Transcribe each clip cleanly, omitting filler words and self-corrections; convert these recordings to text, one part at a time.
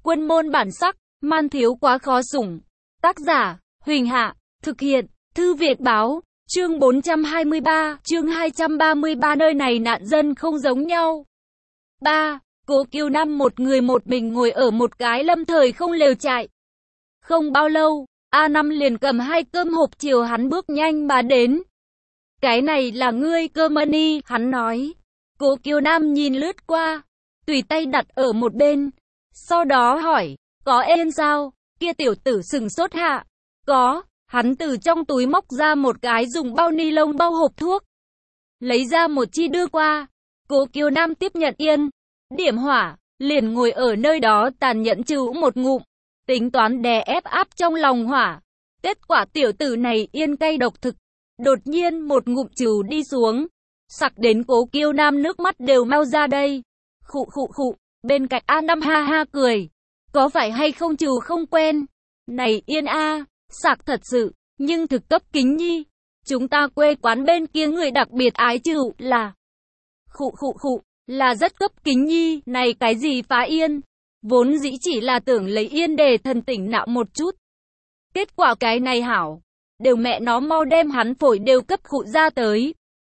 Quân môn bản sắc, man thiếu quá khó sủng. Tác giả, Huỳnh Hạ, thực hiện, Thư Việt Báo, chương 423, chương 233 nơi này nạn dân không giống nhau. 3. Cố Kiều Nam một người một mình ngồi ở một cái lâm thời không lều trại. Không bao lâu, A5 liền cầm 2 cơm hộp chiều hắn bước nhanh mà đến. Cái này là ngươi cơ money, hắn nói. Cố Kiều Nam nhìn lướt qua, tùy tay đặt ở một bên. Sau đó hỏi, có ên sao? Kia tiểu tử sừng sốt hạ. Có, hắn từ trong túi móc ra một cái dùng bao ni lông bao hộp thuốc. Lấy ra một chi đưa qua. Cố Kiều Nam tiếp nhận yên. Điểm hỏa, liền ngồi ở nơi đó tàn nhẫn chữ một ngụm. Tính toán đè ép áp trong lòng hỏa. Kết quả tiểu tử này yên cay độc thực. Đột nhiên một ngụm trừ đi xuống. Sặc đến Cố Kiều Nam nước mắt đều mau ra đây. Khụ khụ khụ, bên cạnh A5 ha ha cười. Có phải hay không trừ không quen? Này yên a, sặc thật sự, nhưng thực cấp kính nhi. Chúng ta quê quán bên kia người đặc biệt ái trừ là... Khụ khụ khụ, là rất cấp kính nhi, này cái gì phá yên? Vốn dĩ chỉ là tưởng lấy yên để thần tỉnh nạo một chút. Kết quả cái này hảo, đều mẹ nó mau đem hắn phổi đều cấp khụ ra tới.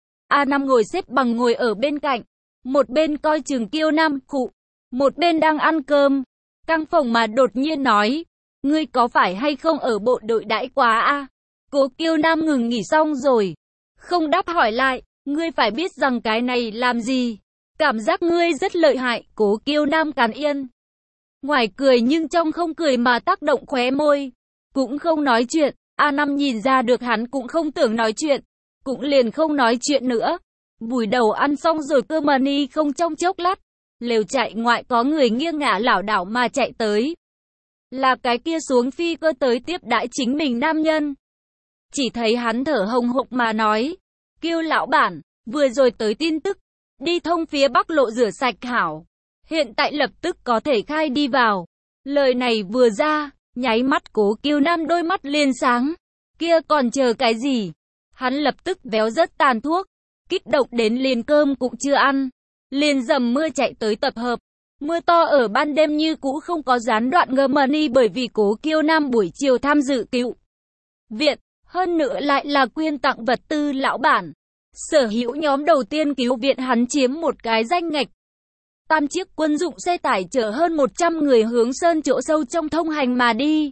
A5 ngồi xếp bằng ngồi ở bên cạnh, một bên coi chừng Kiều Nam khụ, một bên đang ăn cơm. Căng phòng mà đột nhiên nói, ngươi có phải hay không ở bộ đội đãi quá a? Cố Kiều Nam ngừng nghỉ xong rồi, không đáp hỏi lại, ngươi phải biết rằng cái này làm gì. Cảm giác ngươi rất lợi hại, Cố Kiều Nam càn yên. Ngoài cười nhưng trong không cười mà tác động khóe môi, cũng không nói chuyện. A5 nhìn ra được hắn cũng không tưởng nói chuyện, cũng liền không nói chuyện nữa. Bùi đầu ăn xong rồi cơ mà ni không trong chốc lát. Lều trại ngoại có người nghiêng ngả lảo đảo mà chạy tới. Là cái kia xuống phi cơ tới tiếp đãi chính mình nam nhân. Chỉ thấy hắn thở hồng hộc mà nói, Kiều lão bản, vừa rồi tới tin tức, đi thông phía Bắc lộ rửa sạch hảo. Hiện tại lập tức có thể khai đi vào. Lời này vừa ra, nháy mắt Cố Kiều Nam đôi mắt liền sáng. Kia còn chờ cái gì? Hắn lập tức véo rất tàn thuốc, kích động đến liền cơm cũng chưa ăn. Liền dầm mưa chạy tới tập hợp. Mưa to ở ban đêm như cũ không có gián đoạn money bởi vì Cố Kiều Nam buổi chiều tham dự cứu viện, hơn nữa lại là quyên tặng vật tư lão bản. Sở hữu nhóm đầu tiên cứu viện hắn chiếm một cái danh ngạch. 8 chiếc quân dụng xe tải chở hơn 100 người hướng sơn chỗ sâu trong thông hành mà đi.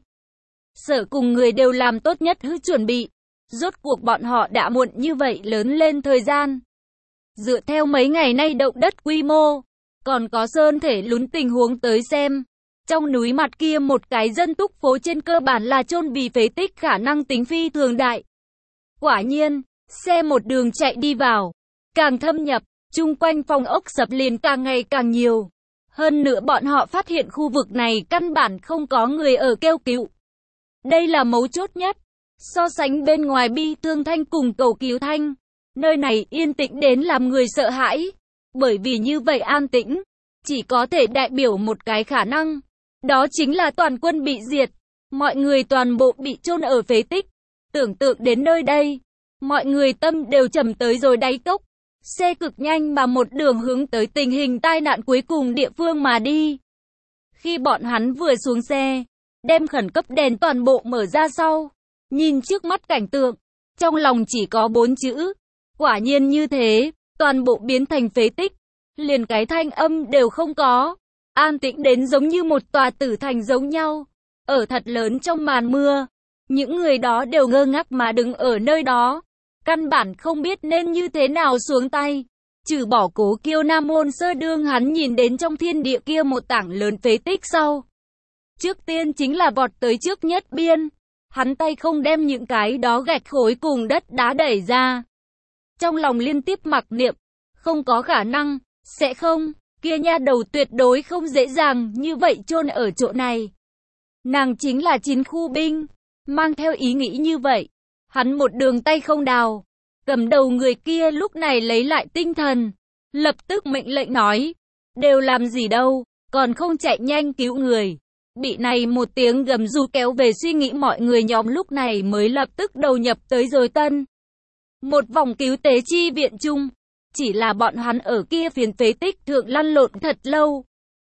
Sở cùng người đều làm tốt nhất hư chuẩn bị. Rốt cuộc bọn họ đã muộn như vậy lớn lên thời gian. Dựa theo mấy ngày nay động đất quy mô, còn có sơn thể lún tình huống tới xem. Trong núi mặt kia một cái dân túc phố trên cơ bản là chôn vì phế tích khả năng tính phi thường đại. Quả nhiên, xe một đường chạy đi vào, càng thâm nhập, chung quanh phòng ốc sập liền càng ngày càng nhiều. Hơn nữa bọn họ phát hiện khu vực này căn bản không có người ở kêu cứu. Đây là mấu chốt nhất. So sánh bên ngoài bi thương thanh cùng cầu cứu thanh, nơi này yên tĩnh đến làm người sợ hãi. Bởi vì như vậy an tĩnh, chỉ có thể đại biểu một cái khả năng. Đó chính là toàn quân bị diệt. Mọi người toàn bộ bị chôn ở phế tích. Tưởng tượng đến nơi đây, mọi người tâm đều trầm tới rồi đáy cốc. Xe cực nhanh mà một đường hướng tới tình hình tai nạn cuối cùng địa phương mà đi. Khi bọn hắn vừa xuống xe, đem khẩn cấp đèn toàn bộ mở ra sau, nhìn trước mắt cảnh tượng, trong lòng chỉ có 4 chữ. Quả nhiên như thế, toàn bộ biến thành phế tích, liền cái thanh âm đều không có, an tĩnh đến giống như một tòa tử thành giống nhau. Ở thật lớn trong màn mưa, những người đó đều ngơ ngác mà đứng ở nơi đó, căn bản không biết nên như thế nào xuống tay. Trừ bỏ Cố Kiều Nam môn sơ đương hắn nhìn đến trong thiên địa kia một tảng lớn phế tích sau. Trước tiên chính là vọt tới trước nhất biên. Hắn tay không đem những cái đó gạch khối cùng đất đá đẩy ra. Trong lòng liên tiếp mặc niệm, không có khả năng, sẽ không, kia nha đầu tuyệt đối không dễ dàng như vậy chôn ở chỗ này. Nàng chính là chiến khu binh, mang theo ý nghĩ như vậy. Hắn một đường tay không đào, cầm đầu người kia lúc này lấy lại tinh thần, lập tức mệnh lệnh nói, đều làm gì đâu, còn không chạy nhanh cứu người. Bị này một tiếng gầm rú kéo về suy nghĩ mọi người nhóm lúc này mới lập tức đầu nhập tới rồi tân. Một vòng cứu tế chi viện chung, chỉ là bọn hắn ở kia phiến phế tích thượng lăn lộn thật lâu.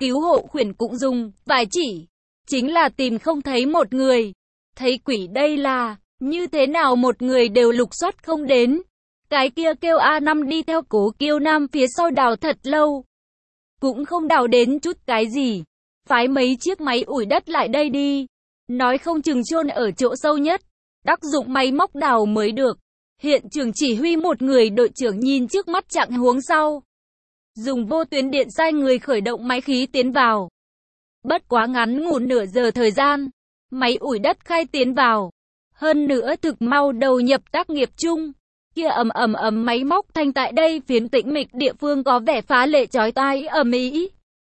Cứu hộ khuyển cũng dùng vài chỉ, chính là tìm không thấy một người. Thấy quỷ đây là, như thế nào một người đều lục soát không đến. Cái kia kêu A5 đi theo Cố Kiêu Nam phía sau đào thật lâu. Cũng không đào đến chút cái gì. Phái mấy chiếc máy ủi đất lại đây đi. Nói không chừng chôn ở chỗ sâu nhất. Đắc dụng máy móc đào mới được. Hiện trường chỉ huy một người đội trưởng nhìn trước mắt trạng huống sau. Dùng vô tuyến điện sai người khởi động máy khí tiến vào. Bất quá ngắn ngủn nửa giờ thời gian. Máy ủi đất khai tiến vào. Hơn nữa thực mau đầu nhập tác nghiệp chung. Kia ầm máy móc thanh tại đây phiến tĩnh mịch địa phương có vẻ phá lệ chói tai ầm ĩ.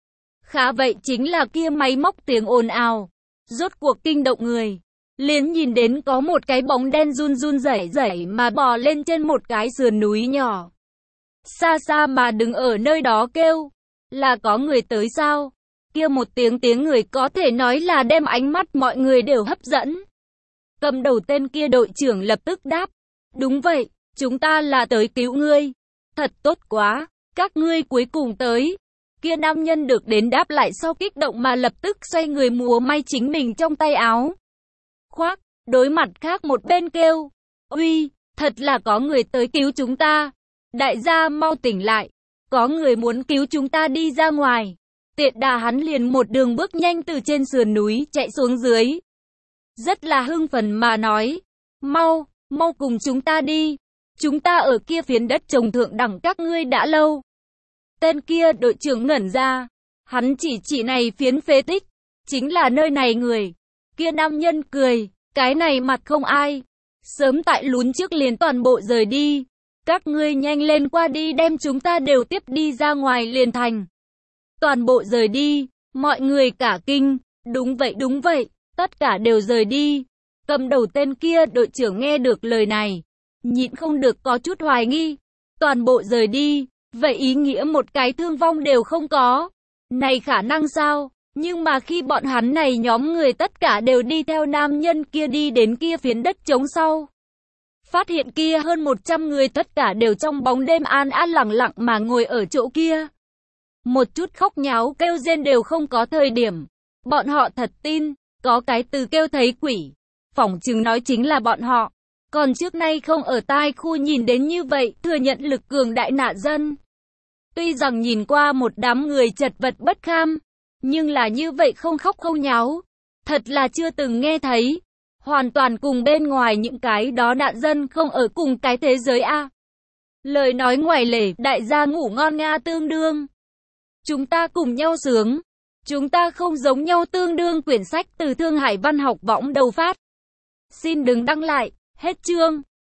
Khá vậy chính là kia máy móc tiếng ồn ào. Rốt cuộc kinh động người. Liền nhìn đến có một cái bóng đen run run rẩy rẩy mà bò lên trên một cái sườn núi nhỏ. Xa xa mà đứng ở nơi đó kêu. Là có người tới sao? Kia một tiếng người có thể nói là đem ánh mắt mọi người đều hấp dẫn. Cầm đầu tên kia đội trưởng lập tức đáp. Đúng vậy, chúng ta là tới cứu ngươi. Thật tốt quá, các ngươi cuối cùng tới. Kia nam nhân được đến đáp lại sau kích động mà lập tức xoay người múa may chính mình trong tay áo. Khoác, đối mặt khác một bên kêu. Uy, thật là có người tới cứu chúng ta. Đại gia mau tỉnh lại. Có người muốn cứu chúng ta đi ra ngoài. Tiện đà hắn liền một đường bước nhanh từ trên sườn núi chạy xuống dưới. Rất là hưng phấn mà nói. Mau cùng chúng ta đi. Chúng ta ở kia phiến đất trồng thượng đẳng các ngươi đã lâu. Tên kia đội trưởng ngẩn ra. Hắn chỉ này phiến phế tích. Chính là nơi này người. Kia nam nhân cười. Cái này mặt không ai. Sớm tại lún trước liền toàn bộ rời đi. Các ngươi nhanh lên qua đi đem chúng ta đều tiếp đi ra ngoài liền thành. Toàn bộ rời đi. Mọi người cả kinh. Đúng vậy. Tất cả đều rời đi. Cầm đầu tên kia đội trưởng nghe được lời này. Nhịn không được có chút hoài nghi. Toàn bộ rời đi. Vậy ý nghĩa một cái thương vong đều không có. Này khả năng sao? Nhưng mà khi bọn hắn này nhóm người tất cả đều đi theo nam nhân kia đi đến kia phiến đất trống sau. Phát hiện kia hơn 100 người tất cả đều trong bóng đêm an lặng lặng mà ngồi ở chỗ kia. Một chút khóc nháo kêu rên đều không có thời điểm. Bọn họ thật tin, có cái từ kêu thấy quỷ. Phỏng chừng nói chính là bọn họ. Còn trước nay không ở tai khu nhìn đến như vậy, thừa nhận lực cường đại nạn dân. Tuy rằng nhìn qua một đám người chật vật bất kham, nhưng là như vậy không khóc không nháo. Thật là chưa từng nghe thấy. Hoàn toàn cùng bên ngoài những cái đó nạn dân không ở cùng cái thế giới a. Lời nói ngoài lề, đại gia ngủ ngon nga tương đương. Chúng ta cùng nhau sướng. Chúng ta không giống nhau tương đương quyển sách từ Thương Hải Văn học võng đầu phát. Xin đừng đăng lại, hết chương.